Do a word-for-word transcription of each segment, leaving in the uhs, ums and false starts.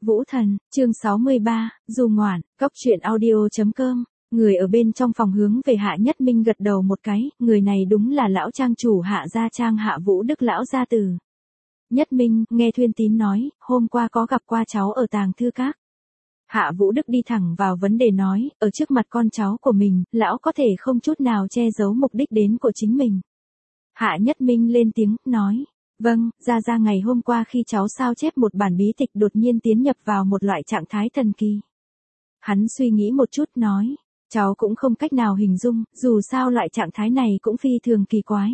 Vũ Thần, chương sáu mươi ba, Du Ngoạn, Cóc truyện audio.com. Người ở bên trong phòng hướng về Hạ Nhất Minh gật đầu một cái, người này đúng là lão trang chủ Hạ gia trang Hạ Vũ Đức lão gia tử. Nhất Minh, nghe Thuyên Tín nói, hôm qua có gặp qua cháu ở tàng thư các. Hạ Vũ Đức đi thẳng vào vấn đề nói, ở trước mặt con cháu của mình, lão có thể không chút nào che giấu mục đích đến của chính mình. Hạ Nhất Minh lên tiếng, nói. Vâng, ra ra ngày hôm qua khi cháu sao chép một bản bí tịch đột nhiên tiến nhập vào một loại trạng thái thần kỳ. Hắn suy nghĩ một chút nói, cháu cũng không cách nào hình dung, dù sao loại trạng thái này cũng phi thường kỳ quái.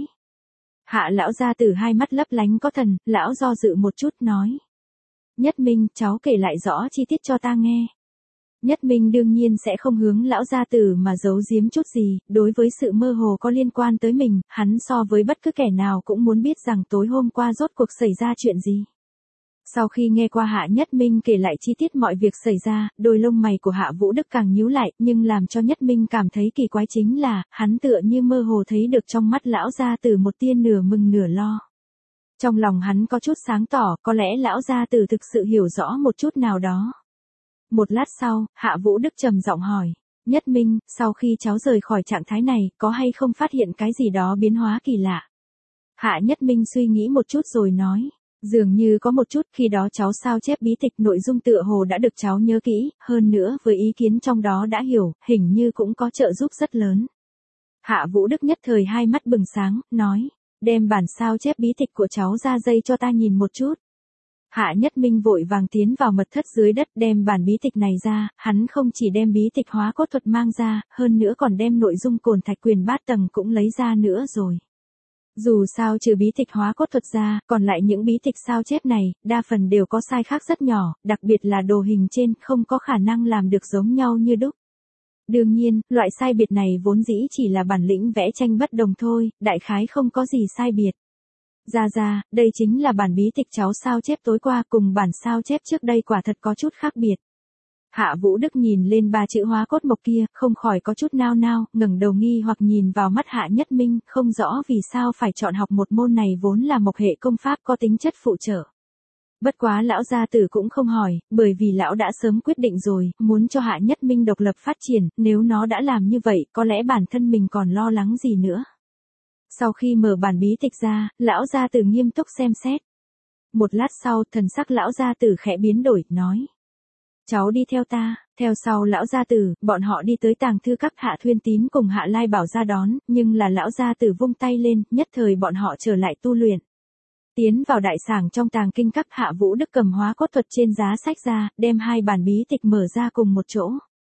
Hạ lão gia tử hai mắt lấp lánh có thần, lão do dự một chút nói. Nhất Minh, cháu kể lại rõ chi tiết cho ta nghe. Nhất Minh đương nhiên sẽ không hướng lão gia tử mà giấu giếm chút gì, đối với sự mơ hồ có liên quan tới mình, hắn so với bất cứ kẻ nào cũng muốn biết rằng tối hôm qua rốt cuộc xảy ra chuyện gì. Sau khi nghe qua Hạ Nhất Minh kể lại chi tiết mọi việc xảy ra, đôi lông mày của Hạ Vũ Đức càng nhíu lại, nhưng làm cho Nhất Minh cảm thấy kỳ quái chính là, hắn tựa như mơ hồ thấy được trong mắt lão gia tử một tia nửa mừng nửa lo. Trong lòng hắn có chút sáng tỏ, có lẽ lão gia tử thực sự hiểu rõ một chút nào đó. Một lát sau, Hạ Vũ Đức trầm giọng hỏi, Nhất Minh, sau khi cháu rời khỏi trạng thái này, có hay không phát hiện cái gì đó biến hóa kỳ lạ? Hạ Nhất Minh suy nghĩ một chút rồi nói, dường như có một chút, khi đó cháu sao chép bí tịch nội dung tựa hồ đã được cháu nhớ kỹ, hơn nữa với ý kiến trong đó đã hiểu, hình như cũng có trợ giúp rất lớn. Hạ Vũ Đức nhất thời hai mắt bừng sáng, nói, đem bản sao chép bí tịch của cháu ra dây cho ta nhìn một chút. Hạ Nhất Minh vội vàng tiến vào mật thất dưới đất đem bản bí tịch này ra, hắn không chỉ đem bí tịch hóa cốt thuật mang ra, hơn nữa còn đem nội dung cồn thạch quyền bát tầng cũng lấy ra nữa rồi. Dù sao trừ bí tịch hóa cốt thuật ra, còn lại những bí tịch sao chép này, đa phần đều có sai khác rất nhỏ, đặc biệt là đồ hình trên không có khả năng làm được giống nhau như đúc. Đương nhiên, loại sai biệt này vốn dĩ chỉ là bản lĩnh vẽ tranh bất đồng thôi, đại khái không có gì sai biệt. Ra ra, đây chính là bản bí tịch cháu sao chép tối qua cùng bản sao chép trước đây quả thật có chút khác biệt. Hạ Vũ Đức nhìn lên ba chữ hóa cốt mộc kia, không khỏi có chút nao nao, ngẩng đầu nghi hoặc nhìn vào mắt Hạ Nhất Minh, không rõ vì sao phải chọn học một môn này vốn là mộc hệ công pháp có tính chất phụ trợ. Bất quá lão gia tử cũng không hỏi, bởi vì lão đã sớm quyết định rồi, muốn cho Hạ Nhất Minh độc lập phát triển, nếu nó đã làm như vậy, có lẽ bản thân mình còn lo lắng gì nữa. Sau khi mở bản bí tịch ra, lão gia tử nghiêm túc xem xét. Một lát sau, thần sắc lão gia tử khẽ biến đổi, nói. Cháu đi theo ta, theo sau lão gia tử, bọn họ đi tới tàng thư các. Hạ Thuyên Tín cùng Hạ Lai Bảo ra đón, nhưng là lão gia tử vung tay lên, nhất thời bọn họ trở lại tu luyện. Tiến vào đại sảnh trong tàng kinh các, Hạ Vũ Đức cầm hóa cốt thuật trên giá sách ra, đem hai bản bí tịch mở ra cùng một chỗ.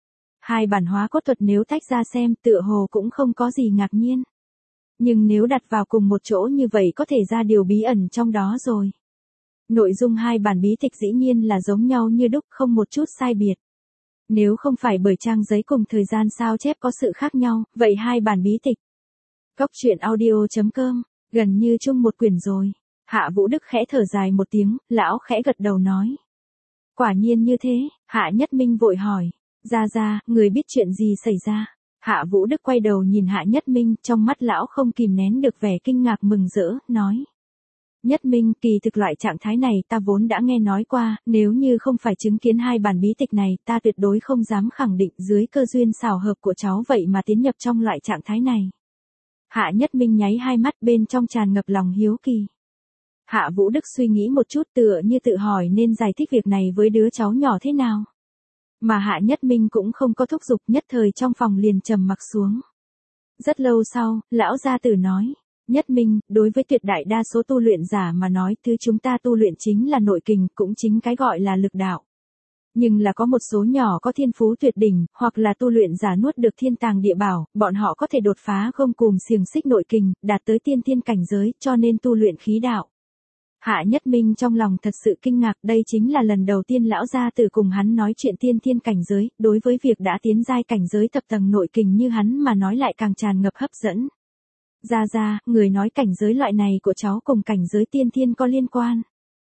Hai bản hóa cốt thuật nếu tách ra xem, tựa hồ cũng không có gì ngạc nhiên. Nhưng nếu đặt vào cùng một chỗ như vậy có thể ra điều bí ẩn trong đó rồi. Nội dung hai bản bí tịch dĩ nhiên là giống nhau như đúc, không một chút sai biệt. Nếu không phải bởi trang giấy cùng thời gian sao chép có sự khác nhau, vậy hai bản bí tịch. Cóc truyện audio.com, gần như chung một quyển rồi. Hạ Vũ Đức khẽ thở dài một tiếng, lão khẽ gật đầu nói. Quả nhiên như thế, Hạ Nhất Minh vội hỏi. Ra ra, người biết chuyện gì xảy ra? Hạ Vũ Đức quay đầu nhìn Hạ Nhất Minh, trong mắt lão không kìm nén được vẻ kinh ngạc mừng rỡ, nói. Nhất Minh, kỳ thực loại trạng thái này ta vốn đã nghe nói qua, nếu như không phải chứng kiến hai bản bí tịch này, ta tuyệt đối không dám khẳng định dưới cơ duyên xảo hợp của cháu vậy mà tiến nhập trong loại trạng thái này. Hạ Nhất Minh nháy hai mắt bên trong tràn ngập lòng hiếu kỳ. Hạ Vũ Đức suy nghĩ một chút tựa như tự hỏi nên giải thích việc này với đứa cháu nhỏ thế nào. Mà Hạ Nhất Minh cũng không có thúc giục, nhất thời trong phòng liền trầm mặc xuống. Rất lâu sau, lão gia tử nói, Nhất Minh, đối với tuyệt đại đa số tu luyện giả mà nói, thứ chúng ta tu luyện chính là nội kình, cũng chính cái gọi là lực đạo. Nhưng là có một số nhỏ có thiên phú tuyệt đỉnh, hoặc là tu luyện giả nuốt được thiên tàng địa bảo, bọn họ có thể đột phá gông cùm xiềng xích nội kình, đạt tới tiên thiên cảnh giới, cho nên tu luyện khí đạo. Hạ Nhất Minh trong lòng thật sự kinh ngạc, đây chính là lần đầu tiên lão gia tử cùng hắn nói chuyện tiên thiên cảnh giới, đối với việc đã tiến giai cảnh giới thập tầng nội kình như hắn mà nói lại càng tràn ngập hấp dẫn. Ra ra, người nói cảnh giới loại này của cháu cùng cảnh giới tiên thiên có liên quan.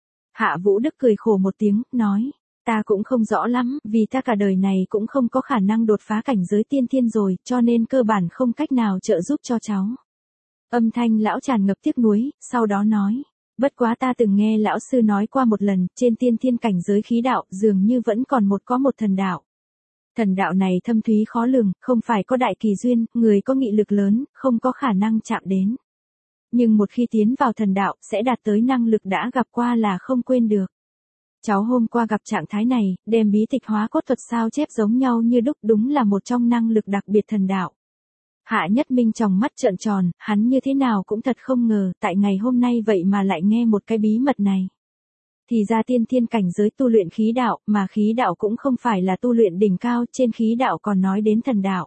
Hạ Vũ Đức cười khổ một tiếng, nói, ta cũng không rõ lắm, vì ta cả đời này cũng không có khả năng đột phá cảnh giới tiên thiên rồi, cho nên cơ bản không cách nào trợ giúp cho cháu. Âm thanh lão tràn ngập tiếc nuối, sau đó nói. Bất quá ta từng nghe lão sư nói qua một lần, trên tiên thiên cảnh giới khí đạo dường như vẫn còn một có một thần đạo. Thần đạo này thâm thúy khó lường, không phải có đại kỳ duyên, người có nghị lực lớn, không có khả năng chạm đến. Nhưng một khi tiến vào thần đạo, sẽ đạt tới năng lực đã gặp qua là không quên được. Cháu hôm qua gặp trạng thái này, đem bí tịch hóa cốt thuật sao chép giống nhau như đúc, đúng là một trong năng lực đặc biệt thần đạo. Hạ Nhất Minh tròng mắt trợn tròn, hắn như thế nào cũng thật không ngờ, tại ngày hôm nay vậy mà lại nghe một cái bí mật này. Thì ra tiên thiên cảnh giới tu luyện khí đạo, mà khí đạo cũng không phải là tu luyện đỉnh cao, trên khí đạo còn nói đến thần đạo.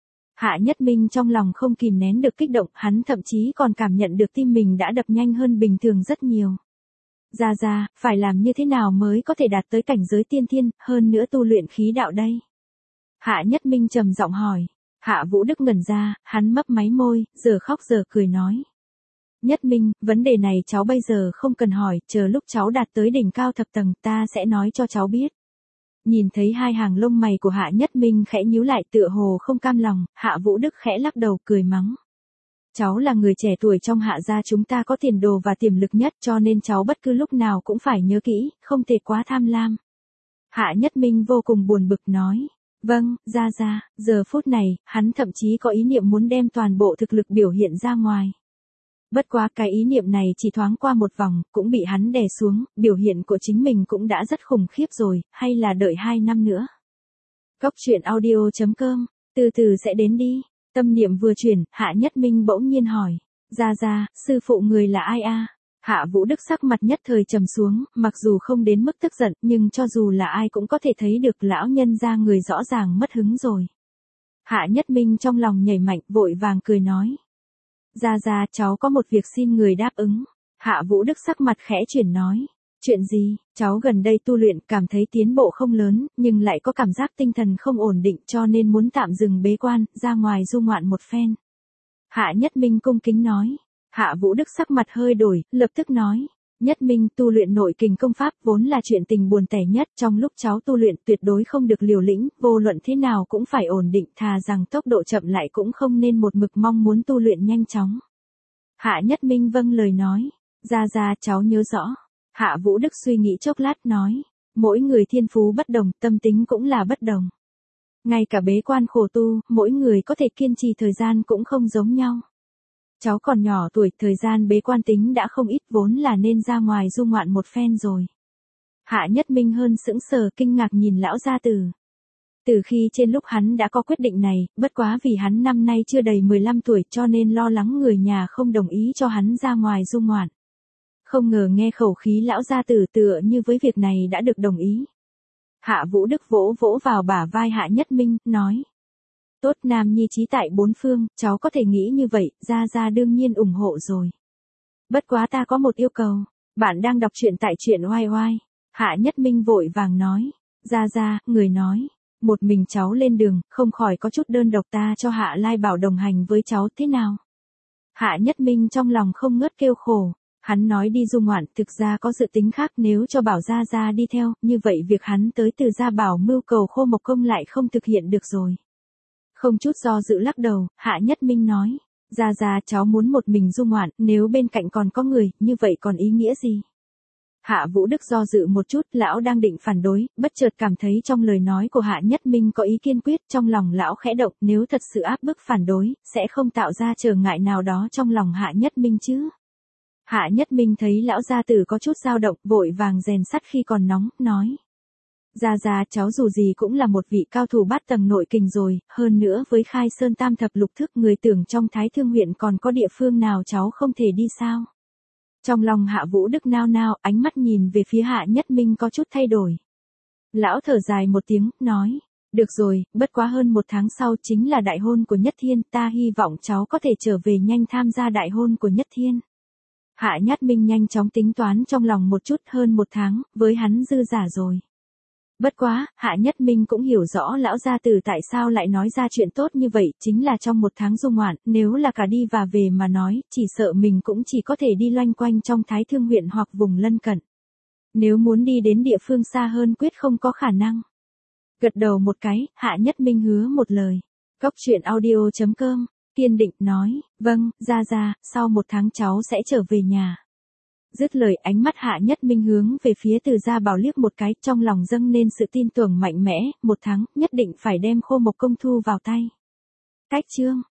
Hạ Nhất Minh trong lòng không kìm nén được kích động, hắn thậm chí còn cảm nhận được tim mình đã đập nhanh hơn bình thường rất nhiều. Ra ra, phải làm như thế nào mới có thể đạt tới cảnh giới tiên thiên, hơn nữa tu luyện khí đạo đây? Hạ Nhất Minh trầm giọng hỏi. Hạ Vũ Đức ngẩn ra, hắn mấp máy môi, giờ khóc giờ cười nói. Nhất Minh, vấn đề này cháu bây giờ không cần hỏi, chờ lúc cháu đạt tới đỉnh cao thập tầng ta sẽ nói cho cháu biết. Nhìn thấy hai hàng lông mày của Hạ Nhất Minh khẽ nhíu lại tựa hồ không cam lòng, Hạ Vũ Đức khẽ lắc đầu cười mắng. Cháu là người trẻ tuổi trong Hạ gia chúng ta có tiền đồ và tiềm lực nhất cho nên cháu bất cứ lúc nào cũng phải nhớ kỹ, không thể quá tham lam. Hạ Nhất Minh vô cùng buồn bực nói. Vâng, ra ra, giờ phút này, hắn thậm chí có ý niệm muốn đem toàn bộ thực lực biểu hiện ra ngoài. Bất quá cái ý niệm này chỉ thoáng qua một vòng, cũng bị hắn đè xuống, biểu hiện của chính mình cũng đã rất khủng khiếp rồi, hay là đợi hai năm nữa. Cốc truyện audio chấm com, từ từ sẽ đến đi. Tâm niệm vừa chuyển, Hạ Nhất Minh bỗng nhiên hỏi. Ra ra, sư phụ người là ai a? Hạ Vũ Đức sắc mặt nhất thời trầm xuống, mặc dù không đến mức tức giận, nhưng cho dù là ai cũng có thể thấy được lão nhân gia người rõ ràng mất hứng rồi. Hạ Nhất Minh trong lòng nhảy mạnh, vội vàng cười nói. Ra ra, cháu có một việc xin người đáp ứng. Hạ Vũ Đức sắc mặt khẽ chuyển nói. Chuyện gì? Cháu gần đây tu luyện, cảm thấy tiến bộ không lớn, nhưng lại có cảm giác tinh thần không ổn định cho nên muốn tạm dừng bế quan, ra ngoài du ngoạn một phen. Hạ Nhất Minh cung kính nói. Hạ Vũ Đức sắc mặt hơi đổi, lập tức nói. Nhất Minh, tu luyện nội kình công pháp vốn là chuyện tình buồn tẻ nhất, trong lúc cháu tu luyện tuyệt đối không được liều lĩnh, vô luận thế nào cũng phải ổn định, thà rằng tốc độ chậm lại cũng không nên một mực mong muốn tu luyện nhanh chóng. Hạ Nhất Minh vâng lời nói. Ra ra, cháu nhớ rõ. Hạ Vũ Đức suy nghĩ chốc lát nói. Mỗi người thiên phú bất đồng, tâm tính cũng là bất đồng. Ngay cả bế quan khổ tu, mỗi người có thể kiên trì thời gian cũng không giống nhau. Cháu còn nhỏ tuổi, thời gian bế quan tính đã không ít, vốn là nên ra ngoài du ngoạn một phen rồi. Hạ Nhất Minh hơn sững sờ kinh ngạc nhìn lão gia tử. Từ khi trên lúc hắn đã có quyết định này, bất quá vì hắn năm nay chưa đầy mười lăm tuổi cho nên lo lắng người nhà không đồng ý cho hắn ra ngoài du ngoạn. Không ngờ nghe khẩu khí lão gia tử tựa như với việc này đã được đồng ý. Hạ Vũ Đức vỗ vỗ vào bả vai Hạ Nhất Minh, nói. Tốt, nam nhi trí tại bốn phương, cháu có thể nghĩ như vậy, ra ra đương nhiên ủng hộ rồi. Bất quá ta có một yêu cầu, bạn đang đọc truyện tại truyện oai oai. Hạ Nhất Minh vội vàng nói. Ra ra, người nói. Một mình cháu lên đường, không khỏi có chút đơn độc, ta cho Hạ Lai Bảo đồng hành với cháu thế nào? Hạ Nhất Minh trong lòng không ngớt kêu khổ. Hắn nói đi du ngoạn, thực ra có dự tính khác, nếu cho Bảo Gia Gia đi theo, như vậy việc hắn tới từ Gia Bảo mưu cầu Khô Mộc Công lại không thực hiện được rồi. Không chút do dự lắc đầu, Hạ Nhất Minh nói. Gia Gia, cháu muốn một mình du ngoạn, nếu bên cạnh còn có người, như vậy còn ý nghĩa gì? Hạ Vũ Đức do dự một chút, lão đang định phản đối, bất chợt cảm thấy trong lời nói của Hạ Nhất Minh có ý kiên quyết, trong lòng lão khẽ động, nếu thật sự áp bức phản đối, sẽ không tạo ra trở ngại nào đó trong lòng Hạ Nhất Minh chứ. Hạ Nhất Minh thấy lão gia tử có chút dao động, vội vàng rèn sắt khi còn nóng, nói. Gia Gia, cháu dù gì cũng là một vị cao thủ bát tầng nội kình rồi, hơn nữa với khai sơn tam thập lục thức, người tưởng trong Thái Thương huyện còn có địa phương nào cháu không thể đi sao? Trong lòng Hạ Vũ Đức nao nao, ánh mắt nhìn về phía Hạ Nhất Minh có chút thay đổi. Lão thở dài một tiếng, nói. Được rồi, bất quá hơn một tháng sau chính là đại hôn của Nhất Thiên, ta hy vọng cháu có thể trở về nhanh tham gia đại hôn của Nhất Thiên. Hạ Nhất Minh nhanh chóng tính toán trong lòng một chút, hơn một tháng, với hắn dư giả rồi. Bất quá, Hạ Nhất Minh cũng hiểu rõ lão gia tử tại sao lại nói ra chuyện tốt như vậy, chính là trong một tháng du ngoạn, nếu là cả đi và về mà nói, chỉ sợ mình cũng chỉ có thể đi loanh quanh trong Thái Thương huyện hoặc vùng lân cận. Nếu muốn đi đến địa phương xa hơn quyết không có khả năng. Gật đầu một cái, Hạ Nhất Minh hứa một lời. Cốc truyện audio chấm com, kiên định nói, vâng, Gia Gia, sau một tháng cháu sẽ trở về nhà. Dứt lời ánh mắt Hạ Nhất Minh hướng về phía Từ Gia Bảo liếc một cái, trong lòng dâng lên sự tin tưởng mạnh mẽ, một tháng, nhất định phải đem Khô Mộc Công thu vào tay. Cách chương